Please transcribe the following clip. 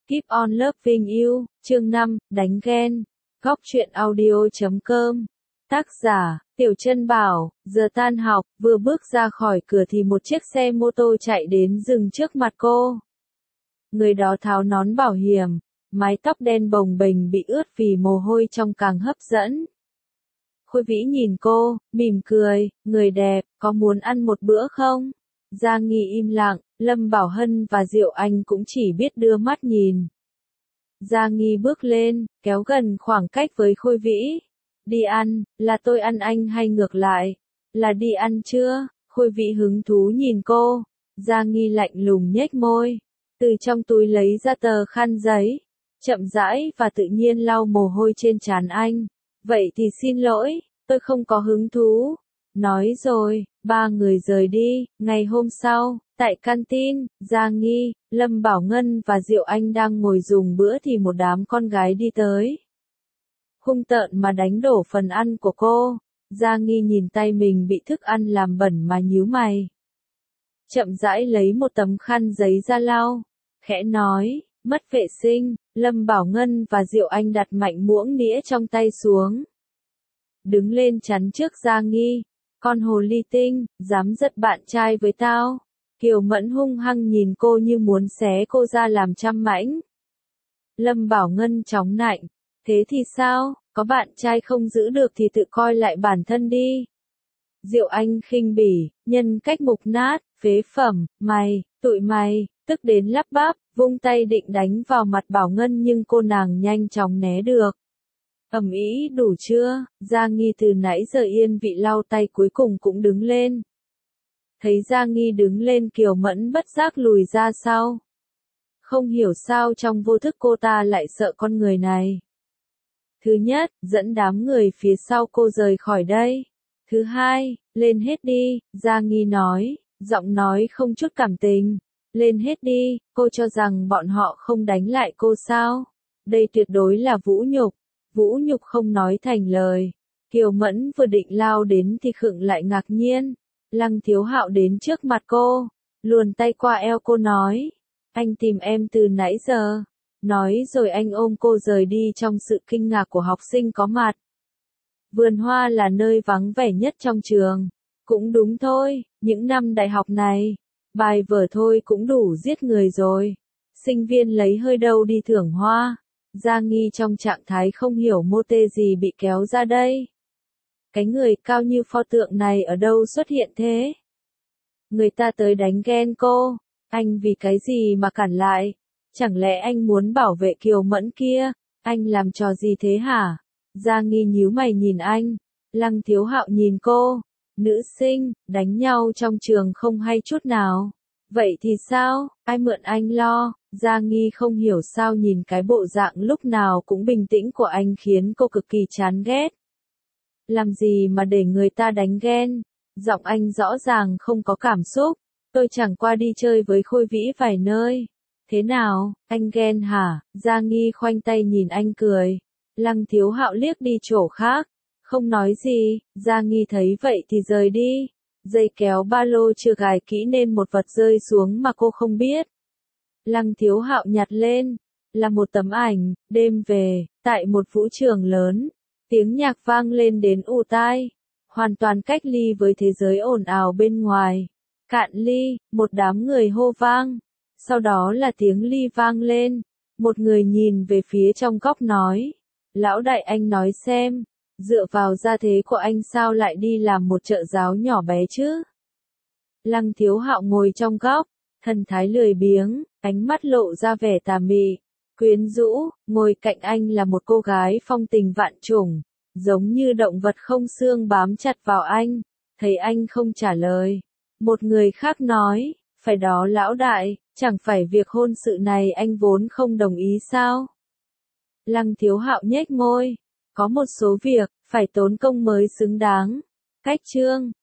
Keep on loving you, chương 5, đánh ghen. Góc truyện audio.com. Tác giả, Tiểu Chân Bảo. Giờ tan học, vừa bước ra khỏi cửa thì một chiếc xe mô tô chạy đến dừng trước mặt cô. Người đó tháo nón bảo hiểm, mái tóc đen bồng bềnh bị ướt vì mồ hôi trông càng hấp dẫn. Khôi Vĩ nhìn cô, mỉm cười, người đẹp, có muốn ăn một bữa không? Giang Nghi im lặng, Lâm Bảo Hân và Diệu Anh cũng chỉ biết đưa mắt nhìn. Giang Nghi bước lên, kéo gần khoảng cách với Khôi Vĩ. Đi ăn, là tôi ăn anh hay ngược lại? Là đi ăn chưa? Khôi Vĩ hứng thú nhìn cô. Giang Nghi lạnh lùng nhếch môi. Từ trong túi lấy ra tờ khăn giấy. Chậm rãi và tự nhiên lau mồ hôi trên trán anh. Vậy thì xin lỗi, tôi không có hứng thú. Nói rồi, ba người rời đi. Ngày hôm sau, tại canteen, Giang Nghi, Lâm Bảo Ngân và Diệu Anh đang ngồi dùng bữa thì một đám con gái đi tới. Hung tợn mà đánh đổ phần ăn của cô. Giang Nghi nhìn tay mình bị thức ăn làm bẩn mà nhíu mày. Chậm rãi lấy một tấm khăn giấy ra lau. Khẽ nói, mất vệ sinh. Lâm Bảo Ngân và Diệu Anh đặt mạnh muỗng nĩa trong tay xuống. Đứng lên chắn trước Giang Nghi. Con hồ ly tinh, dám giật bạn trai với tao. Kiều Mẫn hung hăng nhìn cô như muốn xé cô ra làm trăm mảnh. Lâm Bảo Ngân chóng nạnh. Thế thì sao, có bạn trai không giữ được thì tự coi lại bản thân đi. Diệu Anh khinh bỉ, nhân cách mục nát, phế phẩm, tụi mày, tức đến lắp bắp, vung tay định đánh vào mặt Bảo Ngân nhưng cô nàng nhanh chóng né được. Ầm ĩ đủ chưa? Giang Nghi từ nãy giờ yên vị lau tay cuối cùng cũng đứng lên. Thấy Giang Nghi đứng lên Kiều Mẫn bất giác lùi ra sau. Không hiểu sao trong vô thức cô ta lại sợ con người này. Thứ nhất, dẫn đám người phía sau cô rời khỏi đây. Thứ hai, lên hết đi, Giang Nghi nói, giọng nói không chút cảm tình. Lên hết đi, cô cho rằng bọn họ không đánh lại cô sao? Đây tuyệt đối là vũ nhục. Vũ nhục không nói thành lời. Kiều Mẫn vừa định lao đến thì khựng lại ngạc nhiên. Lăng Thiếu Hạo đến trước mặt cô, luồn tay qua eo cô nói, anh tìm em từ nãy giờ. Nói rồi anh ôm cô rời đi trong sự kinh ngạc của học sinh có mặt. Vườn hoa là nơi vắng vẻ nhất trong trường. Cũng đúng thôi, những năm đại học này, bài vở thôi cũng đủ giết người rồi. Sinh viên lấy hơi đâu đi thưởng hoa. Giang Nghi trong trạng thái không hiểu mô tê gì bị kéo ra đây. Cái người cao như pho tượng này ở đâu xuất hiện thế? Người ta tới đánh ghen cô. Anh vì cái gì mà cản lại? Chẳng lẽ anh muốn bảo vệ Kiều Mẫn kia? Anh làm trò gì thế hả? Giang Nghi nhíu mày nhìn anh. Lăng Thiếu Hạo nhìn cô. Nữ sinh, đánh nhau trong trường không hay chút nào. Vậy thì sao? Ai mượn anh lo? Giang Nghi không hiểu sao nhìn cái bộ dạng lúc nào cũng bình tĩnh của anh khiến cô cực kỳ chán ghét. Làm gì mà để người ta đánh ghen? Giọng anh rõ ràng không có cảm xúc. Tôi chẳng qua đi chơi với Khôi Vĩ vài nơi. Thế nào, anh ghen hả? Giang Nghi khoanh tay nhìn anh cười. Lăng Thiếu Hạo liếc đi chỗ khác. Không nói gì, Giang Nghi thấy vậy thì rời đi. Dây kéo ba lô chưa gài kỹ nên một vật rơi xuống mà cô không biết. Lăng Thiếu Hạo nhặt lên. Là một tấm ảnh, đêm về, tại một vũ trường lớn. Tiếng nhạc vang lên đến ù tai. Hoàn toàn cách ly với thế giới ồn ào bên ngoài. Cạn ly, một đám người hô vang. Sau đó là tiếng ly vang lên. Một người nhìn về phía trong góc nói. Lão đại anh nói xem. Dựa vào gia thế của anh sao lại đi làm một trợ giáo nhỏ bé chứ? Lăng Thiếu Hạo ngồi trong góc. Thần thái lười biếng, ánh mắt lộ ra vẻ tà mị. Quyến rũ, ngồi cạnh anh là một cô gái phong tình vạn trùng. Giống như động vật không xương bám chặt vào anh. Thấy anh không trả lời. Một người khác nói, phải đó lão đại, chẳng phải việc hôn sự này anh vốn không đồng ý sao? Lăng Thiếu Hạo nhếch môi. Có một số việc, phải tốn công mới xứng đáng. Cách chương,